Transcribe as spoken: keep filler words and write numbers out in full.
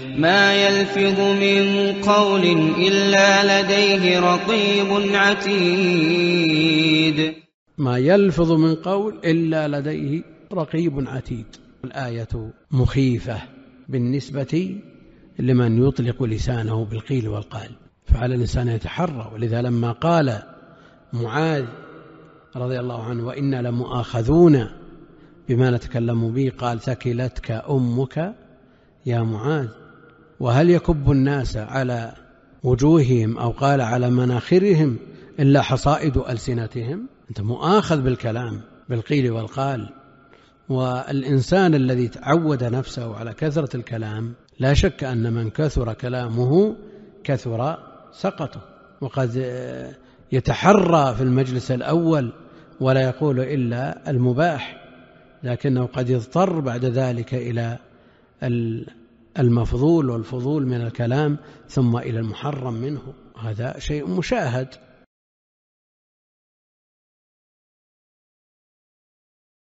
ما يلفظ من قول إلا لديه رقيب عتيد. ما يلفظ من قول إلا لديه رقيب عتيد. الآية مخيفة بالنسبة لمن يطلق لسانه بالقيل والقال، فعلى الإنسان يتحرى. ولذا لما قال معاذ رضي الله عنه وإنا لمؤاخذون بما نتكلم به، قال ثكلتك أمك يا معاذ. وهل يكب الناس على وجوههم أو قال على مناخرهم إلا حصائد ألسنتهم؟ أنت مؤاخذ بالكلام بالقيل والقال. والإنسان الذي تعود نفسه على كثرة الكلام لا شك أن من كثر كلامه كثر سقطه، وقد يتحرى في المجلس الأول ولا يقول إلا المباح، لكنه قد يضطر بعد ذلك إلى المفضول والفضول من الكلام ثم إلى المحرم منه. هذا شيء مشاهد.